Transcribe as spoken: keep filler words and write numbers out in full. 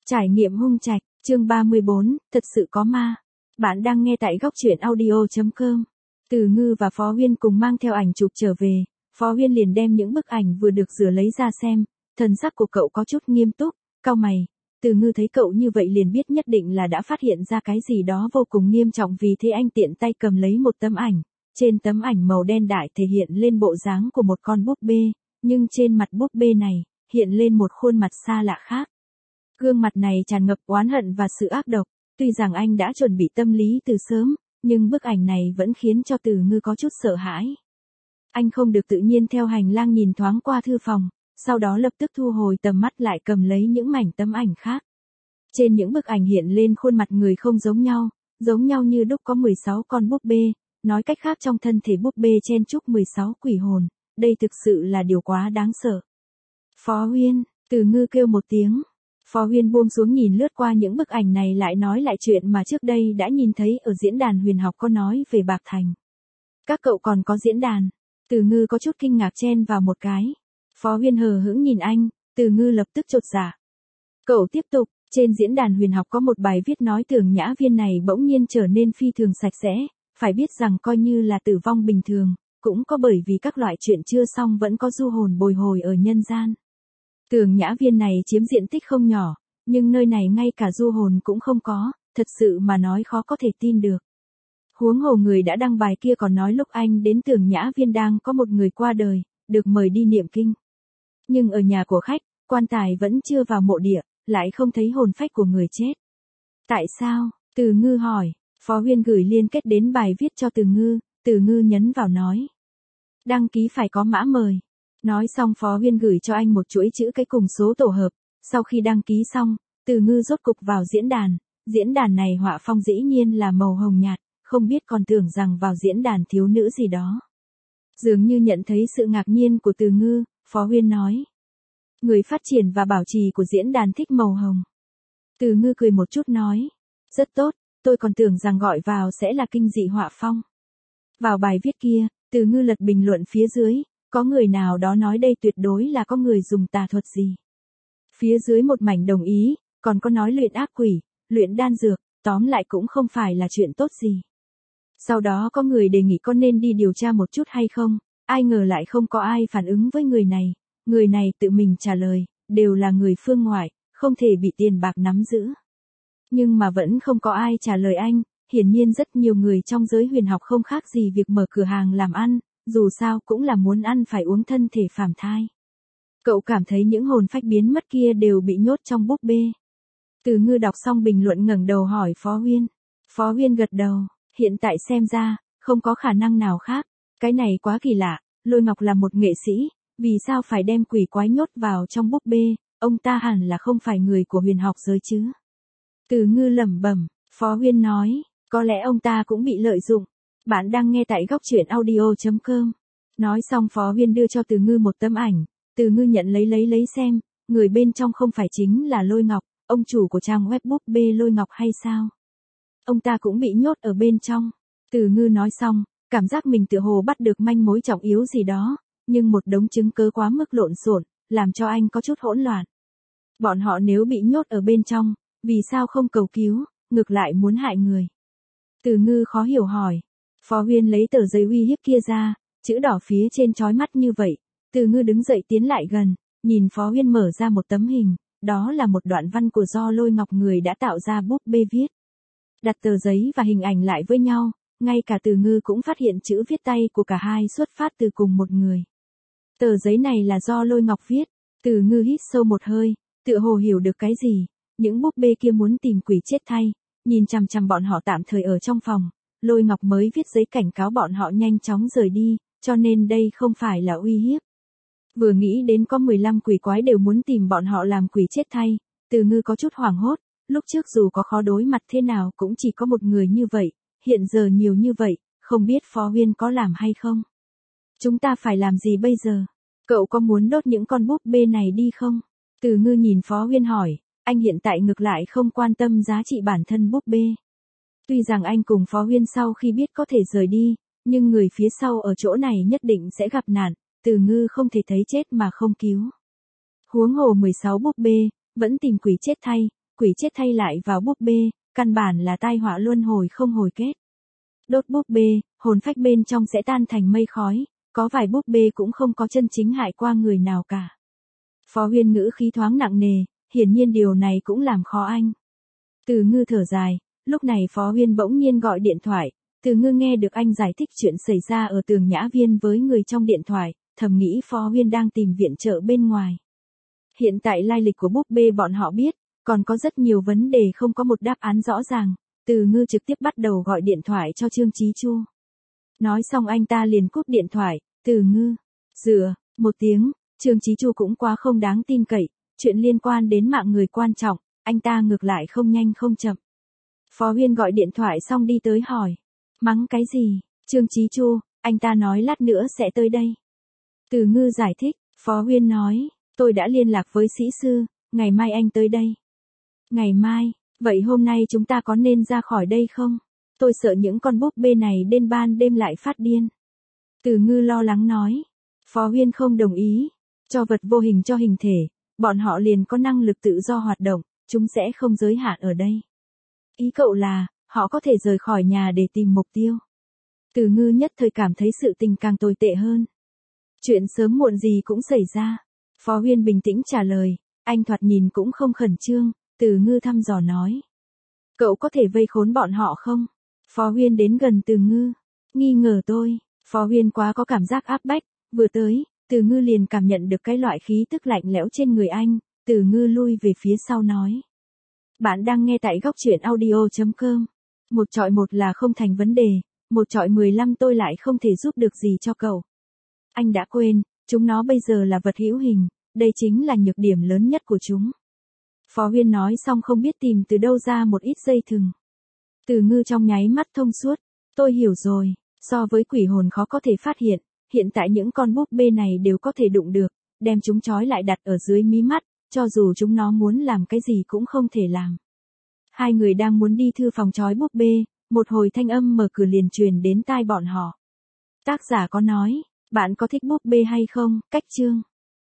Trải nghiệm hung trạch, chương ba mươi bốn, thật sự có ma. Bạn đang nghe tại góc truyện audio chấm com. Từ Ngư và Phó Huyên cùng mang theo ảnh chụp trở về, Phó Huyên liền đem những bức ảnh vừa được rửa lấy ra xem, thần sắc của cậu có chút nghiêm túc, cau mày. Từ Ngư thấy cậu như vậy liền biết nhất định là đã phát hiện ra cái gì đó vô cùng nghiêm trọng, vì thế anh tiện tay cầm lấy một tấm ảnh. Trên tấm ảnh màu đen đại thể hiện lên bộ dáng của một con búp bê, nhưng trên mặt búp bê này, hiện lên một khuôn mặt xa lạ khác. Gương mặt này tràn ngập oán hận và sự ác độc, tuy rằng anh đã chuẩn bị tâm lý từ sớm, nhưng bức ảnh này vẫn khiến cho Từ Ngư có chút sợ hãi. Anh không được tự nhiên theo hành lang nhìn thoáng qua thư phòng, sau đó lập tức thu hồi tầm mắt lại cầm lấy những mảnh tấm ảnh khác. Trên những bức ảnh hiện lên khuôn mặt người không giống nhau, giống nhau như đúc có mười sáu con búp bê, nói cách khác trong thân thể búp bê chen chúc mười sáu quỷ hồn, đây thực sự là điều quá đáng sợ. Phó Huyên, Từ Ngư kêu một tiếng. Phó Huyên buông xuống nhìn lướt qua những bức ảnh này, lại nói lại chuyện mà trước đây đã nhìn thấy ở diễn đàn huyền học, có nói về Bạc Thành. Các cậu còn có diễn đàn? Từ Ngư có chút kinh ngạc chen vào một cái. Phó Huyên hờ hững nhìn anh, Từ Ngư lập tức chột dạ. Cậu tiếp tục, trên diễn đàn huyền học có một bài viết nói Tưởng Nhã Viên này bỗng nhiên trở nên phi thường sạch sẽ, phải biết rằng coi như là tử vong bình thường, cũng có bởi vì các loại chuyện chưa xong vẫn có du hồn bồi hồi ở nhân gian. Tưởng Nhã Viên này chiếm diện tích không nhỏ, nhưng nơi này ngay cả du hồn cũng không có, thật sự mà nói khó có thể tin được. Huống hồ người đã đăng bài kia còn nói lúc anh đến Tưởng Nhã Viên đang có một người qua đời, được mời đi niệm kinh. Nhưng ở nhà của khách, quan tài vẫn chưa vào mộ địa, lại không thấy hồn phách của người chết. Tại sao? Từ Ngư hỏi. Phó Huyên gửi liên kết đến bài viết cho Từ Ngư, Từ Ngư nhấn vào nói. Đăng ký phải có mã mời. Nói xong Phó Huyên gửi cho anh một chuỗi chữ cái cùng số tổ hợp, sau khi đăng ký xong, Từ Ngư rốt cục vào diễn đàn, diễn đàn này họa phong dĩ nhiên là màu hồng nhạt, không biết còn tưởng rằng vào diễn đàn thiếu nữ gì đó. Dường như nhận thấy sự ngạc nhiên của Từ Ngư, Phó Huyên nói. Người phát triển và bảo trì của diễn đàn thích màu hồng. Từ Ngư cười một chút nói. Rất tốt, tôi còn tưởng rằng gọi vào sẽ là kinh dị họa phong. Vào bài viết kia, Từ Ngư lật bình luận phía dưới. Có người nào đó nói đây tuyệt đối là có người dùng tà thuật gì. Phía dưới một mảnh đồng ý, còn có nói luyện ác quỷ, luyện đan dược, tóm lại cũng không phải là chuyện tốt gì. Sau đó có người đề nghị có nên đi điều tra một chút hay không, ai ngờ lại không có ai phản ứng với người này. Người này tự mình trả lời, đều là người phương ngoại, không thể bị tiền bạc nắm giữ. Nhưng mà vẫn không có ai trả lời anh, hiển nhiên rất nhiều người trong giới huyền học không khác gì việc mở cửa hàng làm ăn. Dù sao cũng là muốn ăn phải uống, thân thể phàm thai. Cậu cảm thấy những hồn phách biến mất kia đều bị nhốt trong búp bê. Từ Ngư đọc xong bình luận ngẩng đầu hỏi Phó Huyên. Phó Huyên gật đầu, hiện tại xem ra, không có khả năng nào khác. Cái này quá kỳ lạ, Lôi Ngọc là một nghệ sĩ, vì sao phải đem quỷ quái nhốt vào trong búp bê, ông ta hẳn là không phải người của huyền học giới chứ. Từ Ngư lẩm bẩm, Phó Huyên nói, có lẽ ông ta cũng bị lợi dụng. Bạn đang nghe tại góc truyện audio chấm com. Nói xong Phó Huyên đưa cho Từ Ngư một tấm ảnh, Từ Ngư nhận lấy lấy lấy xem, người bên trong không phải chính là Lôi Ngọc, ông chủ của trang web búp bê Lôi Ngọc hay sao? Ông ta cũng bị nhốt ở bên trong. Từ Ngư nói xong, cảm giác mình tựa hồ bắt được manh mối trọng yếu gì đó, nhưng một đống chứng cứ quá mức lộn xộn, làm cho anh có chút hỗn loạn. Bọn họ nếu bị nhốt ở bên trong, vì sao không cầu cứu, ngược lại muốn hại người? Từ Ngư khó hiểu hỏi. Phó Huyên lấy tờ giấy uy hiếp kia ra, chữ đỏ phía trên chói mắt như vậy. Từ Ngư đứng dậy tiến lại gần, nhìn Phó Huyên mở ra một tấm hình, đó là một đoạn văn của do Lôi Ngọc người đã tạo ra búp bê viết. Đặt tờ giấy và hình ảnh lại với nhau, ngay cả Từ Ngư cũng phát hiện chữ viết tay của cả hai xuất phát từ cùng một người. Tờ giấy này là do Lôi Ngọc viết. Từ Ngư hít sâu một hơi, tựa hồ hiểu được cái gì. Những búp bê kia muốn tìm quỷ chết thay, nhìn chằm chằm bọn họ tạm thời ở trong phòng. Lôi Ngọc mới viết giấy cảnh cáo bọn họ nhanh chóng rời đi, cho nên đây không phải là uy hiếp. Vừa nghĩ đến có mười lăm quỷ quái đều muốn tìm bọn họ làm quỷ chết thay, Từ Ngư có chút hoảng hốt, lúc trước dù có khó đối mặt thế nào cũng chỉ có một người như vậy, hiện giờ nhiều như vậy, không biết Phó Huyên có làm hay không? Chúng ta phải làm gì bây giờ? Cậu có muốn đốt những con búp bê này đi không? Từ Ngư nhìn Phó Huyên hỏi, anh hiện tại ngược lại không quan tâm giá trị bản thân búp bê. Tuy rằng anh cùng Phó Huyên sau khi biết có thể rời đi, nhưng người phía sau ở chỗ này nhất định sẽ gặp nạn, Từ Ngư không thể thấy chết mà không cứu. Huống hồ mười sáu búp bê, vẫn tìm quỷ chết thay, quỷ chết thay lại vào búp bê, căn bản là tai họa luân hồi không hồi kết. Đốt búp bê, hồn phách bên trong sẽ tan thành mây khói, có vài búp bê cũng không có chân chính hại qua người nào cả. Phó Huyên ngữ khí thoáng nặng nề, hiển nhiên điều này cũng làm khó anh. Từ Ngư thở dài, lúc này Phó Huyên bỗng nhiên gọi điện thoại, Từ Ngư nghe được anh giải thích chuyện xảy ra ở Tường Nhã Viên với người trong điện thoại, thầm nghĩ Phó Huyên đang tìm viện trợ bên ngoài. Hiện tại lai lịch của búp bê bọn họ biết, còn có rất nhiều vấn đề không có một đáp án rõ ràng, Từ Ngư trực tiếp bắt đầu gọi điện thoại cho Trương Chí Chu. Nói xong anh ta liền cúp điện thoại, Từ Ngư, dựa, một tiếng, Trương Chí Chu cũng quá không đáng tin cậy, chuyện liên quan đến mạng người quan trọng, anh ta ngược lại không nhanh không chậm. Phó Huyên gọi điện thoại xong đi tới hỏi, mắng cái gì, Trương Chí Chu, anh ta nói lát nữa sẽ tới đây. Từ Ngư giải thích, Phó Huyên nói, tôi đã liên lạc với sĩ sư, ngày mai anh tới đây. Ngày mai, vậy hôm nay chúng ta có nên ra khỏi đây không? Tôi sợ những con búp bê này đến ban đêm lại phát điên. Từ Ngư lo lắng nói. Phó Huyên không đồng ý. Cho vật vô hình cho hình thể, bọn họ liền có năng lực tự do hoạt động, chúng sẽ không giới hạn ở đây. Ý cậu là, họ có thể rời khỏi nhà để tìm mục tiêu. Từ Ngư nhất thời cảm thấy sự tình càng tồi tệ hơn. Chuyện sớm muộn gì cũng xảy ra. Phó Huyên bình tĩnh trả lời, anh thoạt nhìn cũng không khẩn trương, Từ Ngư thăm dò nói. Cậu có thể vây khốn bọn họ không? Phó Huyên đến gần Từ Ngư, nghi ngờ tôi, Phó Huyên quá có cảm giác áp bách, vừa tới, Từ Ngư liền cảm nhận được cái loại khí tức lạnh lẽo trên người anh, Từ Ngư lui về phía sau nói. Bạn đang nghe tại góc truyện audio chấm com. Một chọi một là không thành vấn đề, một chọi mười lăm tôi lại không thể giúp được gì cho cậu. Anh đã quên, chúng nó bây giờ là vật hữu hình, đây chính là nhược điểm lớn nhất của chúng. Phó Huyên nói xong không biết tìm từ đâu ra một ít dây thừng. Từ Ngư trong nháy mắt thông suốt, tôi hiểu rồi, so với quỷ hồn khó có thể phát hiện, hiện tại những con búp bê này đều có thể đụng được, đem chúng trói lại đặt ở dưới mí mắt, cho dù chúng nó muốn làm cái gì cũng không thể làm. Hai người đang muốn đi thư phòng trói búp bê, một hồi thanh âm mở cửa liền truyền đến tai bọn họ. Tác giả có nói, bạn có thích búp bê hay không, cách chương.